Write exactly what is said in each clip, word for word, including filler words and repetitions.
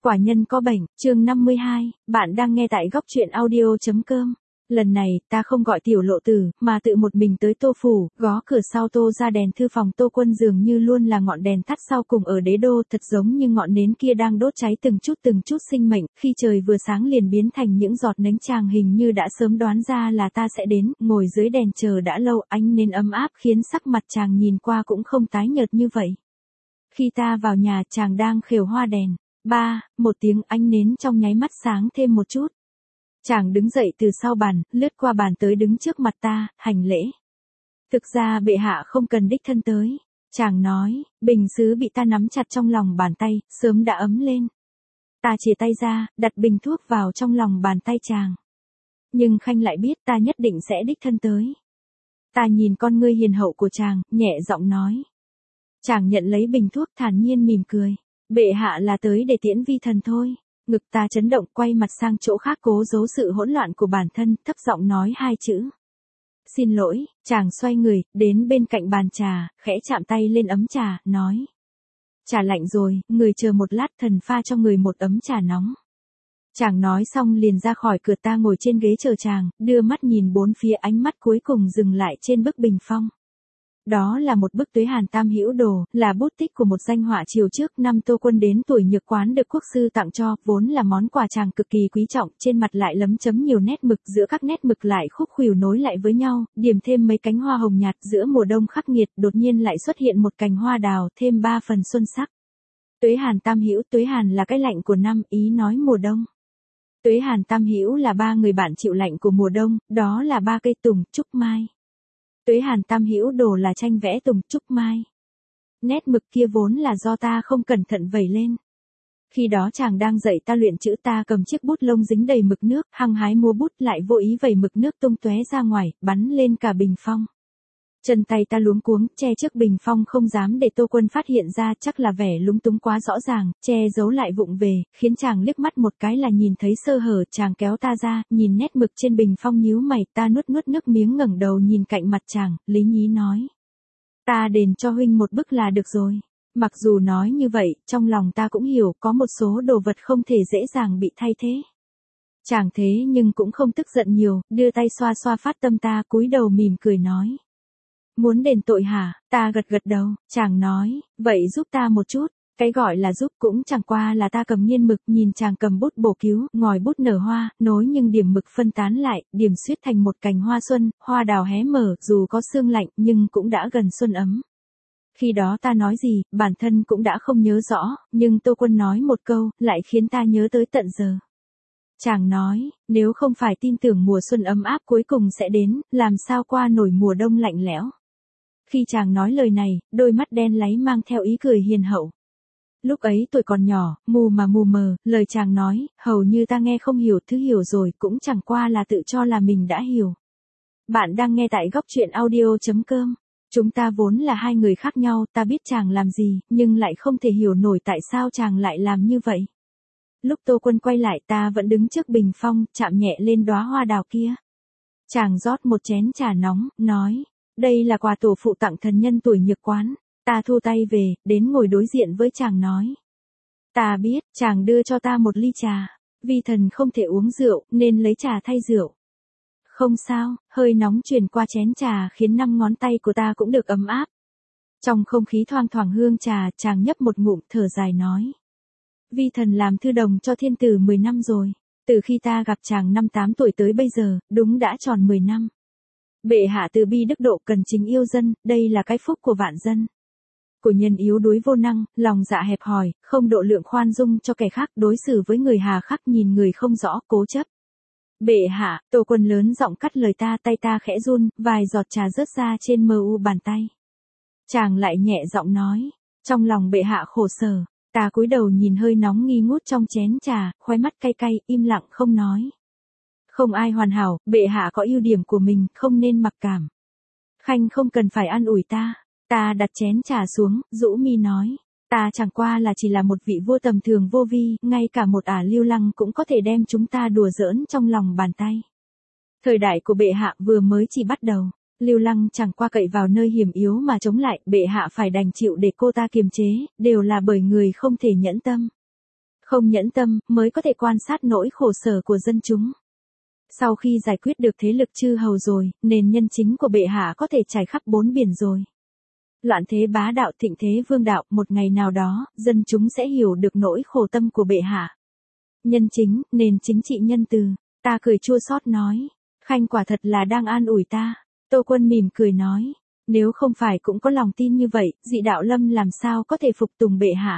Quả nhân có bệnh, chương năm mươi hai, bạn đang nghe tại góc truyện audio.com. Lần này, ta không gọi tiểu lộ tử, mà tự một mình tới Tô Phủ, gõ cửa sau Tô ra đèn thư phòng Tô Quân dường như luôn là ngọn đèn thắt sau cùng ở đế đô, thật giống như ngọn nến kia đang đốt cháy từng chút từng chút sinh mệnh, khi trời vừa sáng liền biến thành những giọt nến. Chàng hình như đã sớm đoán ra là ta sẽ đến, ngồi dưới đèn chờ đã lâu, ánh nến ấm áp khiến sắc mặt chàng nhìn qua cũng không tái nhợt như vậy. Khi ta vào nhà, chàng đang khều hoa đèn. Ba, một tiếng, ánh nến trong nháy mắt sáng thêm một chút. Chàng đứng dậy từ sau bàn, lướt qua bàn tới đứng trước mặt ta, hành lễ. Thực ra bệ hạ không cần đích thân tới. Chàng nói, bình sứ bị ta nắm chặt trong lòng bàn tay, sớm đã ấm lên. Ta chìa tay ra, đặt bình thuốc vào trong lòng bàn tay chàng. Nhưng Khanh lại biết ta nhất định sẽ đích thân tới. Ta nhìn con ngươi hiền hậu của chàng, nhẹ giọng nói. Chàng nhận lấy bình thuốc thản nhiên mỉm cười. Bệ hạ là tới để tiễn vi thần thôi. Ngực ta chấn động, quay mặt sang chỗ khác cố giấu sự hỗn loạn của bản thân, thấp giọng nói hai chữ. Xin lỗi. Chàng xoay người, đến bên cạnh bàn trà, khẽ chạm tay lên ấm trà, nói. Trà lạnh rồi, người chờ một lát, thần pha cho người một ấm trà nóng. Chàng nói xong liền ra khỏi cửa. Ta ngồi trên ghế chờ chàng, đưa mắt nhìn bốn phía, ánh mắt cuối cùng dừng lại trên bức bình phong. Đó là một bức Tuế Hàn Tam Hữu Đồ, là bút tích của một danh họa triều trước năm Tô Quân đến tuổi nhược quán được quốc sư tặng cho, vốn là món quà chàng cực kỳ quý trọng, trên mặt lại lấm chấm nhiều nét mực, giữa các nét mực lại khúc khuỷu nối lại với nhau, điểm thêm mấy cánh hoa hồng nhạt. Giữa mùa đông khắc nghiệt, đột nhiên lại xuất hiện một cành hoa đào, thêm ba phần xuân sắc. Tuế Hàn Tam Hữu, Tuế Hàn là cái lạnh của năm, ý nói mùa đông. Tuế Hàn Tam Hữu là ba người bạn chịu lạnh của mùa đông, đó là ba cây tùng, trúc mai. Tuế Hàn Tam Hữu Đồ là tranh vẽ tùng, trúc mai. Nét mực kia vốn là do ta không cẩn thận vẩy lên. Khi đó chàng đang dạy ta luyện chữ, ta cầm chiếc bút lông dính đầy mực nước, hăng hái múa bút, lại vô ý vẩy mực nước tung tóe ra ngoài, bắn lên cả bình phong. Chân tay ta luống cuống, che trước bình phong không dám để Tô Quân phát hiện ra, chắc là vẻ lúng túng quá rõ ràng, che giấu lại vụng về, khiến chàng liếc mắt một cái là nhìn thấy sơ hở. Chàng kéo ta ra, nhìn nét mực trên bình phong nhíu mày, ta nuốt nuốt nước miếng ngẩng đầu nhìn cạnh mặt chàng, lý nhí nói. Ta đền cho huynh một bức là được rồi. Mặc dù nói như vậy, trong lòng ta cũng hiểu có một số đồ vật không thể dễ dàng bị thay thế. Chàng thế nhưng cũng không tức giận nhiều, đưa tay xoa xoa phát tâm ta, cúi đầu mỉm cười nói. Muốn đền tội hả? Ta gật gật đầu. Chàng nói, vậy giúp ta một chút. Cái gọi là giúp cũng chẳng qua là ta cầm nghiên mực, nhìn chàng cầm bút bổ cứu, ngòi bút nở hoa, nối nhưng điểm mực phân tán lại, điểm xuyết thành một cành hoa xuân, hoa đào hé mở, dù có sương lạnh nhưng cũng đã gần xuân ấm. Khi đó ta nói gì, bản thân cũng đã không nhớ rõ, nhưng Tô Quân nói một câu, lại khiến ta nhớ tới tận giờ. Chàng nói, nếu không phải tin tưởng mùa xuân ấm áp cuối cùng sẽ đến, làm sao qua nổi mùa đông lạnh lẽo. Khi chàng nói lời này, đôi mắt đen láy mang theo ý cười hiền hậu. Lúc ấy tuổi còn nhỏ, mù mà mù mờ, lời chàng nói, hầu như ta nghe không hiểu, thứ hiểu rồi cũng chẳng qua là tự cho là mình đã hiểu. Bạn đang nghe tại góc truyện audio.com. Chúng ta vốn là hai người khác nhau, ta biết chàng làm gì, nhưng lại không thể hiểu nổi tại sao chàng lại làm như vậy. Lúc Tô Quân quay lại, ta vẫn đứng trước bình phong, chạm nhẹ lên đóa hoa đào kia. Chàng rót một chén trà nóng, nói. Đây là quà tổ phụ tặng thần nhân tuổi nhược quán. Ta thu tay về, đến ngồi đối diện với chàng nói. Ta biết, chàng đưa cho ta một ly trà. Vi thần không thể uống rượu, nên lấy trà thay rượu. Không sao, hơi nóng truyền qua chén trà khiến năm ngón tay của ta cũng được ấm áp. Trong không khí thoang thoảng hương trà, chàng nhấp một ngụm thở dài nói. Vi thần làm thư đồng cho thiên tử mười năm rồi. Từ khi ta gặp chàng năm tám tuổi tới bây giờ, đúng đã tròn mười năm. Bệ hạ từ bi đức độ, cần chính yêu dân, đây là cái phúc của vạn dân. Của nhân yếu đuối vô năng, lòng dạ hẹp hòi, không độ lượng khoan dung cho kẻ khác, đối xử với người hà khắc, nhìn người không rõ, cố chấp. Bệ hạ, Tô Quân lớn giọng cắt lời ta, tay ta khẽ run, vài giọt trà rớt ra trên mờ u bàn tay. Chàng lại nhẹ giọng nói, trong lòng bệ hạ khổ sở. Ta cúi đầu nhìn hơi nóng nghi ngút trong chén trà, khóe mắt cay cay, im lặng không nói. Không ai hoàn hảo, bệ hạ có ưu điểm của mình, không nên mặc cảm. Khanh không cần phải an ủi ta. Ta đặt chén trà xuống, rũ mi nói. Ta chẳng qua là chỉ là một vị vua tầm thường vô vi, ngay cả một ả Lưu Lăng cũng có thể đem chúng ta đùa giỡn trong lòng bàn tay. Thời đại của bệ hạ vừa mới chỉ bắt đầu. Lưu Lăng chẳng qua cậy vào nơi hiểm yếu mà chống lại, bệ hạ phải đành chịu để cô ta kiềm chế, đều là bởi người không thể nhẫn tâm. không nhẫn tâm, mới có thể quan sát nỗi khổ sở của dân chúng. Sau khi giải quyết được thế lực chư hầu rồi, nền nhân chính của bệ hạ có thể trải khắp bốn biển rồi. Loạn thế bá đạo thịnh thế vương đạo, một ngày nào đó, dân chúng sẽ hiểu được nỗi khổ tâm của bệ hạ. Nhân chính, nền chính trị nhân từ, ta cười chua xót nói. Khanh quả thật là đang an ủi ta. Tô Quân mỉm cười nói. Nếu không phải cũng có lòng tin như vậy, Dị Đạo Lâm làm sao có thể phục tùng bệ hạ.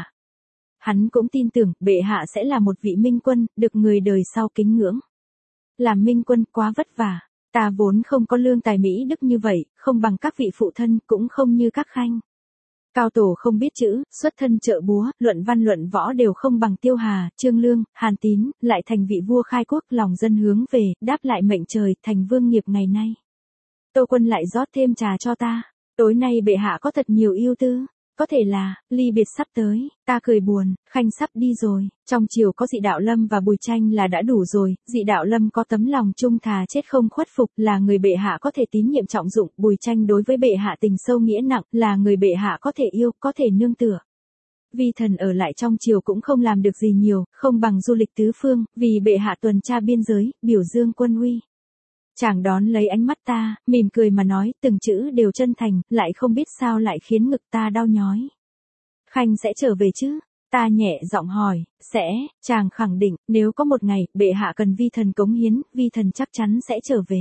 Hắn cũng tin tưởng bệ hạ sẽ là một vị minh quân, được người đời sau kính ngưỡng. Làm minh quân quá vất vả, ta vốn không có lương tài mỹ đức như vậy, không bằng các vị phụ thân, cũng không như các khanh. Cao tổ không biết chữ, xuất thân trợ búa, luận văn luận võ đều không bằng Tiêu Hà, Trương Lương, Hàn Tín, lại thành vị vua khai quốc, lòng dân hướng về, đáp lại mệnh trời, thành vương nghiệp ngày nay. Tô Quân lại rót thêm trà cho ta. Tối nay bệ hạ có thật nhiều ưu tư. Có thể là, ly biệt sắp tới. Ta cười buồn, Khanh sắp đi rồi. Trong triều có Dị Đạo Lâm và Bùi Tranh là đã đủ rồi. Dị Đạo Lâm có tấm lòng trung thà chết không khuất phục, là người bệ hạ có thể tín nhiệm trọng dụng. Bùi Tranh đối với bệ hạ tình sâu nghĩa nặng, là người bệ hạ có thể yêu, có thể nương tựa. Vi thần ở lại trong triều cũng không làm được gì nhiều, không bằng du lịch tứ phương, vì bệ hạ tuần tra biên giới, biểu dương quân uy. Chàng đón lấy ánh mắt ta, mỉm cười mà nói, từng chữ đều chân thành, lại không biết sao lại khiến ngực ta đau nhói. Khanh sẽ trở về chứ? Ta nhẹ giọng hỏi. Sẽ. Chàng khẳng định, nếu có một ngày, bệ hạ cần vi thần cống hiến, vi thần chắc chắn sẽ trở về.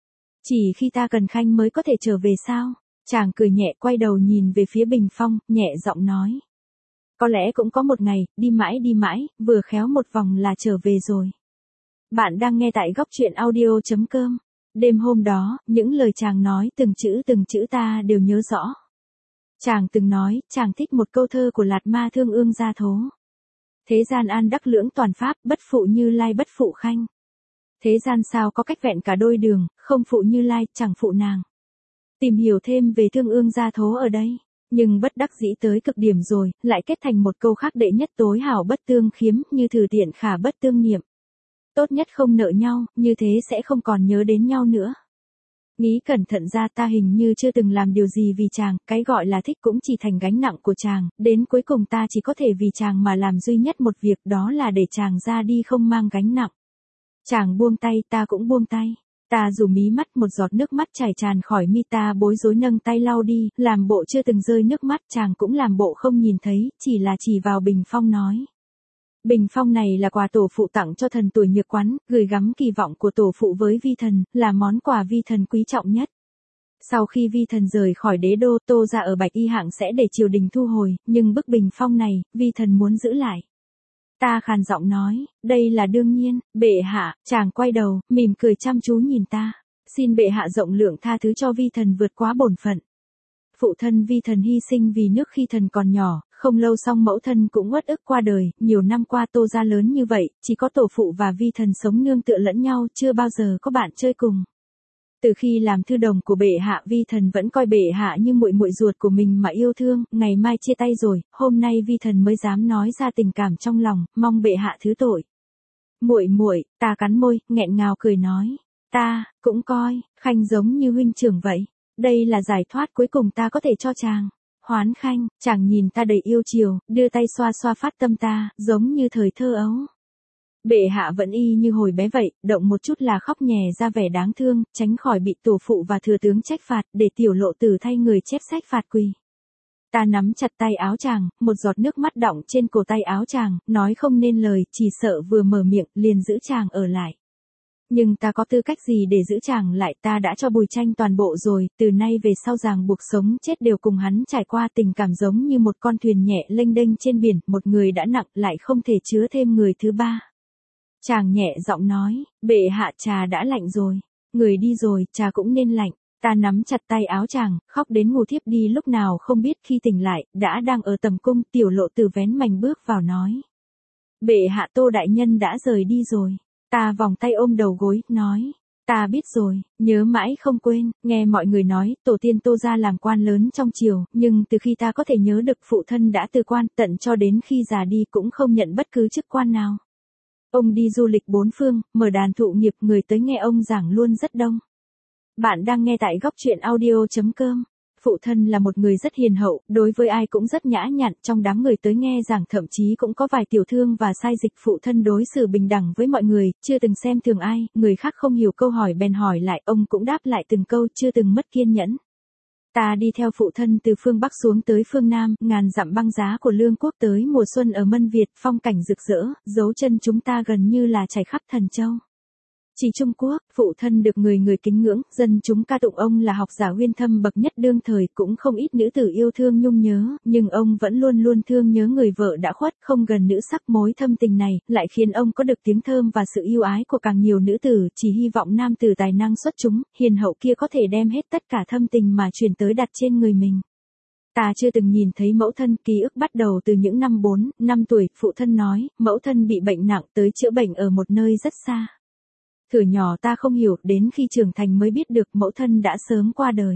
Chỉ khi ta cần Khanh mới có thể trở về sao? Chàng cười nhẹ, quay đầu nhìn về phía bình phong, nhẹ giọng nói. Có lẽ cũng có một ngày, đi mãi đi mãi, vừa khéo một vòng là trở về rồi. Bạn đang nghe tại góc truyện audio chấm com. Đêm hôm đó, những lời chàng nói từng chữ từng chữ ta đều nhớ rõ. Chàng từng nói, chàng thích một câu thơ của Lạt Ma Thương Ương Gia Thố. Thế gian an đắc lưỡng toàn pháp, bất phụ Như Lai bất phụ Khanh. Thế gian sao có cách vẹn cả đôi đường, không phụ Như Lai, chẳng phụ nàng. Tìm hiểu thêm về Thương Ương Gia Thố ở đây. Nhưng bất đắc dĩ tới cực điểm rồi, lại kết thành một câu khác đệ nhất tối hảo bất tương khiếm, như thử tiện khả bất tương niệm. Tốt nhất không nợ nhau, như thế sẽ không còn nhớ đến nhau nữa. Nghĩ cẩn thận ra ta hình như chưa từng làm điều gì vì chàng, cái gọi là thích cũng chỉ thành gánh nặng của chàng, đến cuối cùng ta chỉ có thể vì chàng mà làm duy nhất một việc, đó là để chàng ra đi không mang gánh nặng. Chàng buông tay, ta cũng buông tay. Ta rủ mí mắt, một giọt nước mắt chảy tràn khỏi mi, ta bối rối nâng tay lau đi, làm bộ chưa từng rơi nước mắt, chàng cũng làm bộ không nhìn thấy, chỉ là chỉ vào bình phong nói. Bình phong này là quà tổ phụ tặng cho thần tuổi nhược quán, gửi gắm kỳ vọng của tổ phụ với vi thần, là món quà vi thần quý trọng nhất. Sau khi vi thần rời khỏi đế đô, Tô gia ở Bạch Y hạng sẽ để triều đình thu hồi, nhưng bức bình phong này, vi thần muốn giữ lại. Ta khàn giọng nói, đây là đương nhiên, bệ hạ. Chàng quay đầu, mỉm cười chăm chú nhìn ta. Xin bệ hạ rộng lượng tha thứ cho vi thần vượt quá bổn phận. Phụ thân vi thần hy sinh vì nước khi thần còn nhỏ, không lâu xong mẫu thân cũng uất ức qua đời, nhiều năm qua Tô gia lớn như vậy, chỉ có tổ phụ và vi thần sống nương tựa lẫn nhau, chưa bao giờ có bạn chơi cùng. Từ khi làm thư đồng của bệ hạ, vi thần vẫn coi bệ hạ như muội muội ruột của mình mà yêu thương, ngày mai chia tay rồi, hôm nay vi thần mới dám nói ra tình cảm trong lòng, mong bệ hạ thứ tội. Muội muội, ta cắn môi, nghẹn ngào cười nói, ta cũng coi Khanh giống như huynh trưởng vậy. Đây là giải thoát cuối cùng ta có thể cho chàng. Hoán Khanh. Chàng nhìn ta đầy yêu chiều, đưa tay xoa xoa phát tâm ta, giống như thời thơ ấu. Bệ hạ vẫn y như hồi bé vậy, động một chút là khóc nhè ra vẻ đáng thương, tránh khỏi bị tổ phụ và thừa tướng trách phạt, để tiểu lộ tử thay người chép sách phạt quỳ. Ta nắm chặt tay áo chàng, một giọt nước mắt đọng trên cổ tay áo chàng, nói không nên lời, chỉ sợ vừa mở miệng, liền giữ chàng ở lại. Nhưng ta có tư cách gì để giữ chàng lại, ta đã cho Bùi Tranh toàn bộ rồi, từ nay về sau ràng buộc sống chết đều cùng hắn trải qua, tình cảm giống như một con thuyền nhẹ lênh đênh trên biển, một người đã nặng lại không thể chứa thêm người thứ ba. Chàng nhẹ giọng nói, bệ hạ trà đã lạnh rồi, người đi rồi, trà cũng nên lạnh. Ta nắm chặt tay áo chàng, khóc đến ngủ thiếp đi lúc nào không biết, khi tỉnh lại, đã đang ở tầm cung, tiểu lộ tử vén mành bước vào nói. Bệ hạ Tô đại nhân đã rời đi rồi. Ta vòng tay ôm đầu gối, nói, ta biết rồi, nhớ mãi không quên, nghe mọi người nói, tổ tiên Tô gia làm quan lớn trong triều, nhưng từ khi ta có thể nhớ được phụ thân đã từ quan, tận cho đến khi già đi cũng không nhận bất cứ chức quan nào. Ông đi du lịch bốn phương, mở đàn thụ nghiệp, người tới nghe ông giảng luôn rất đông. Bạn đang nghe tại góc truyện audio chấm com. Phụ thân là một người rất hiền hậu, đối với ai cũng rất nhã nhặn, trong đám người tới nghe giảng thậm chí cũng có vài tiểu thương và sai dịch. Phụ thân đối xử bình đẳng với mọi người, chưa từng xem thường ai, người khác không hiểu câu hỏi bèn hỏi lại, ông cũng đáp lại từng câu, chưa từng mất kiên nhẫn. Ta đi theo phụ thân từ phương Bắc xuống tới phương Nam, ngàn dặm băng giá của Lương quốc tới mùa xuân ở Mân Việt, phong cảnh rực rỡ, dấu chân chúng ta gần như là trải khắp Thần Châu. Chỉ Trung Quốc, phụ thân được người người kính ngưỡng, dân chúng ca tụng ông là học giả uyên thâm bậc nhất đương thời, cũng không ít nữ tử yêu thương nhung nhớ, nhưng ông vẫn luôn luôn thương nhớ người vợ đã khuất, không gần nữ sắc. Mối thâm tình này lại khiến ông có được tiếng thơm và sự yêu ái của càng nhiều nữ tử, chỉ hy vọng nam tử tài năng xuất chúng, hiền hậu kia có thể đem hết tất cả thâm tình mà truyền tới đặt trên người mình. Ta chưa từng nhìn thấy mẫu thân, ký ức bắt đầu từ những năm bốn, năm tuổi, phụ thân nói, mẫu thân bị bệnh nặng tới chữa bệnh ở một nơi rất xa. Thuở nhỏ ta không hiểu, đến khi trưởng thành mới biết được mẫu thân đã sớm qua đời.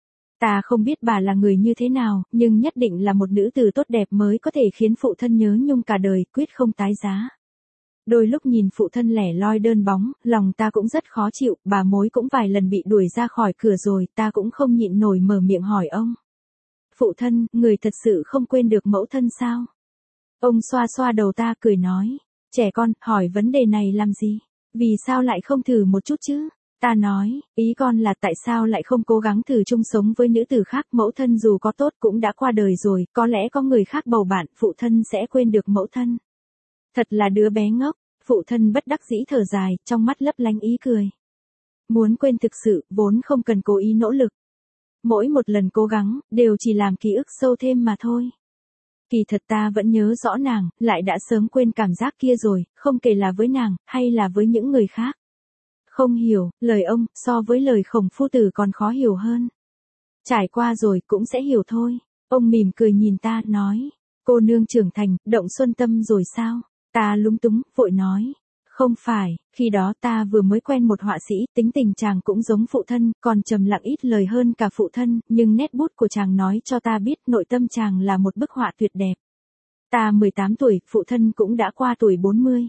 Ta không biết bà là người như thế nào, nhưng nhất định là một nữ tử tốt đẹp mới có thể khiến phụ thân nhớ nhung cả đời, quyết không tái giá. Đôi lúc nhìn phụ thân lẻ loi đơn bóng, lòng ta cũng rất khó chịu, bà mối cũng vài lần bị đuổi ra khỏi cửa rồi, ta cũng không nhịn nổi mở miệng hỏi ông. Phụ thân, người thật sự không quên được mẫu thân sao? Ông xoa xoa đầu ta cười nói, trẻ con, hỏi vấn đề này làm gì? Vì sao lại không thử một chút chứ? Ta nói, ý con là tại sao lại không cố gắng thử chung sống với nữ tử khác, mẫu thân dù có tốt cũng đã qua đời rồi, có lẽ có người khác bầu bạn, phụ thân sẽ quên được mẫu thân. Thật là đứa bé ngốc, phụ thân bất đắc dĩ thở dài, trong mắt lấp lánh ý cười. Muốn quên thực sự, vốn không cần cố ý nỗ lực. Mỗi một lần cố gắng, đều chỉ làm ký ức sâu thêm mà thôi. Kỳ thật ta vẫn nhớ rõ nàng, lại đã sớm quên cảm giác kia rồi, không kể là với nàng, hay là với những người khác. Không hiểu, lời ông, so với lời Khổng phu tử còn khó hiểu hơn. Trải qua rồi, cũng sẽ hiểu thôi. Ông mỉm cười nhìn ta, nói, cô nương trưởng thành, động xuân tâm rồi sao? Ta lúng túng, vội nói. Không phải, khi đó ta vừa mới quen một họa sĩ, tính tình chàng cũng giống phụ thân, còn trầm lặng ít lời hơn cả phụ thân, nhưng nét bút của chàng nói cho ta biết nội tâm chàng là một bức họa tuyệt đẹp. Ta mười tám tuổi, phụ thân cũng đã qua tuổi bốn mươi.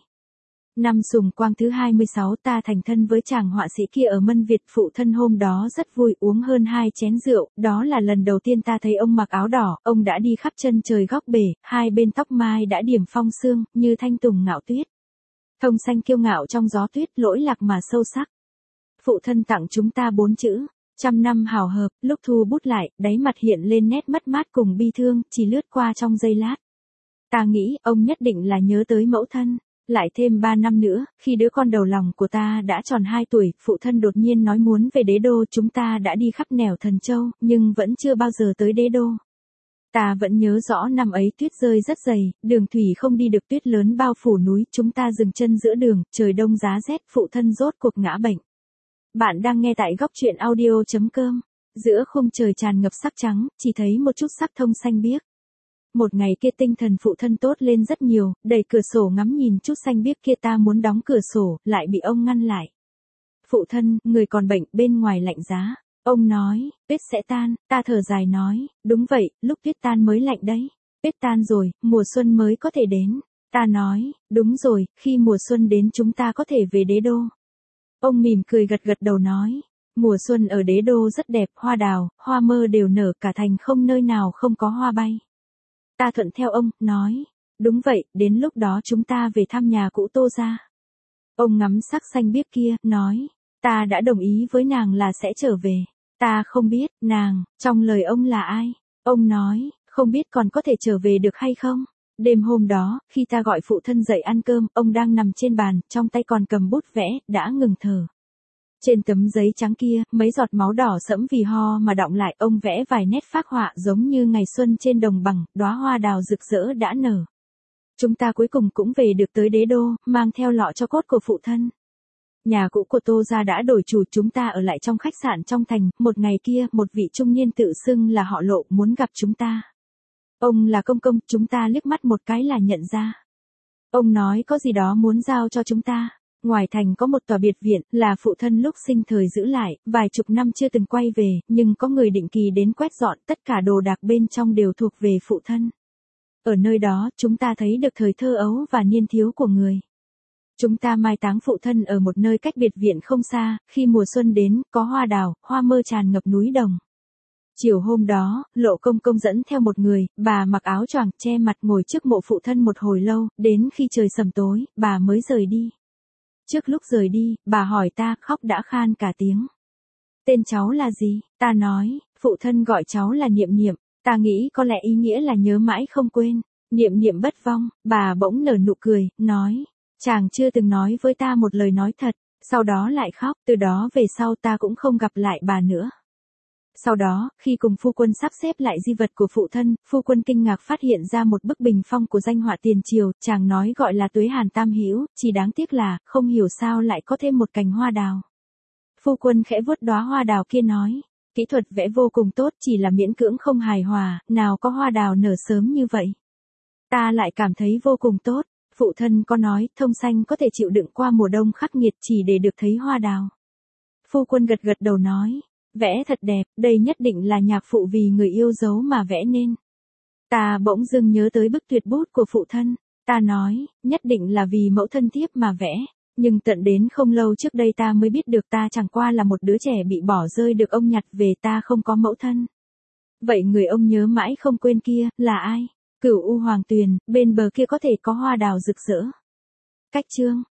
Năm Sùng Quang thứ hai mươi sáu ta thành thân với chàng họa sĩ kia ở Mân Việt, phụ thân hôm đó rất vui, uống hơn hai chén rượu, đó là lần đầu tiên ta thấy ông mặc áo đỏ, ông đã đi khắp chân trời góc bể, hai bên tóc mai đã điểm phong sương, như thanh tùng ngạo tuyết. Thông xanh kiêu ngạo trong gió tuyết, lỗi lạc mà sâu sắc. Phụ thân tặng chúng ta bốn chữ, trăm năm hào hợp, lúc thu bút lại, đáy mặt hiện lên nét mất mát cùng bi thương, chỉ lướt qua trong giây lát. Ta nghĩ, ông nhất định là nhớ tới mẫu thân. Lại thêm ba năm nữa, khi đứa con đầu lòng của ta đã tròn hai tuổi, phụ thân đột nhiên nói muốn về đế đô, chúng ta đã đi khắp nẻo Thần Châu, nhưng vẫn chưa bao giờ tới đế đô. Ta vẫn nhớ rõ năm ấy tuyết rơi rất dày, đường thủy không đi được, tuyết lớn bao phủ núi, chúng ta dừng chân giữa đường, trời đông giá rét, phụ thân rốt cuộc ngã bệnh. Bạn đang nghe tại góc truyện audio chấm com. Giữa khung trời tràn ngập sắc trắng, chỉ thấy một chút sắc thông xanh biếc. Một ngày kia tinh thần phụ thân tốt lên rất nhiều, đẩy cửa sổ ngắm nhìn chút xanh biếc kia, ta muốn đóng cửa sổ, lại bị ông ngăn lại. Phụ thân, người còn bệnh, bên ngoài lạnh giá. Ông nói, tuyết sẽ tan, ta thở dài nói, đúng vậy, lúc tuyết tan mới lạnh đấy. Tuyết tan rồi, mùa xuân mới có thể đến. Ta nói, đúng rồi, khi mùa xuân đến chúng ta có thể về đế đô. Ông mỉm cười gật gật đầu nói, mùa xuân ở đế đô rất đẹp, hoa đào, hoa mơ đều nở, cả thành không nơi nào không có hoa bay. Ta thuận theo ông, nói, đúng vậy, đến lúc đó chúng ta về thăm nhà cũ Tô gia. Ông ngắm sắc xanh biếc kia, nói, ta đã đồng ý với nàng là sẽ trở về. Ta không biết, nàng, trong lời ông là ai? Ông nói, không biết còn có thể trở về được hay không? Đêm hôm đó, khi ta gọi phụ thân dậy ăn cơm, ông đang nằm trên bàn, trong tay còn cầm bút vẽ, đã ngừng thở. Trên tấm giấy trắng kia, mấy giọt máu đỏ sẫm vì ho mà đọng lại, ông vẽ vài nét phác họa giống như ngày xuân trên đồng bằng, đóa hoa đào rực rỡ đã nở. Chúng ta cuối cùng cũng về được tới đế đô, mang theo lọ cho cốt của phụ thân. Nhà cũ của Tô gia đã đổi chủ, chúng ta ở lại trong khách sạn trong thành, một ngày kia, một vị trung niên tự xưng là họ Lộ muốn gặp chúng ta. Ông là công công, chúng ta liếc mắt một cái là nhận ra. Ông nói có gì đó muốn giao cho chúng ta. Ngoài thành có một tòa biệt viện, là phụ thân lúc sinh thời giữ lại, vài chục năm chưa từng quay về, nhưng có người định kỳ đến quét dọn, tất cả đồ đạc bên trong đều thuộc về phụ thân. Ở nơi đó, chúng ta thấy được thời thơ ấu và niên thiếu của người. Chúng ta mai táng phụ thân ở một nơi cách biệt viện không xa, khi mùa xuân đến, có hoa đào, hoa mơ tràn ngập núi đồng. Chiều hôm đó, Lộ công công dẫn theo một người, bà mặc áo choàng che mặt ngồi trước mộ phụ thân một hồi lâu, đến khi trời sầm tối, bà mới rời đi. Trước lúc rời đi, bà hỏi ta, khóc đã khan cả tiếng. Tên cháu là gì? Ta nói, phụ thân gọi cháu là Niệm Niệm, ta nghĩ có lẽ ý nghĩa là nhớ mãi không quên, niệm niệm bất vong. Bà bỗng nở nụ cười, nói, chàng chưa từng nói với ta một lời nói thật, sau đó lại khóc, từ đó về sau ta cũng không gặp lại bà nữa. Sau đó, khi cùng phu quân sắp xếp lại di vật của phụ thân, phu quân kinh ngạc phát hiện ra một bức bình phong của danh họa tiền triều, chàng nói gọi là Tuế Hàn Tam Hữu, chỉ đáng tiếc là, không hiểu sao lại có thêm một cành hoa đào. Phu quân khẽ vuốt đóa hoa đào kia nói, kỹ thuật vẽ vô cùng tốt, chỉ là miễn cưỡng không hài hòa, nào có hoa đào nở sớm như vậy. Ta lại cảm thấy vô cùng tốt, phụ thân có nói, thông xanh có thể chịu đựng qua mùa đông khắc nghiệt chỉ để được thấy hoa đào. Phu quân gật gật đầu nói, vẽ thật đẹp, đây nhất định là nhạc phụ vì người yêu dấu mà vẽ nên. Ta bỗng dưng nhớ tới bức tuyệt bút của phụ thân, ta nói, nhất định là vì mẫu thân thiếp mà vẽ, nhưng tận đến không lâu trước đây ta mới biết được ta chẳng qua là một đứa trẻ bị bỏ rơi được ông nhặt về, ta không có mẫu thân. Vậy người ông nhớ mãi không quên kia, là ai? Cửu U Hoàng Tuyền, bên bờ kia có thể có hoa đào rực rỡ. Cách chương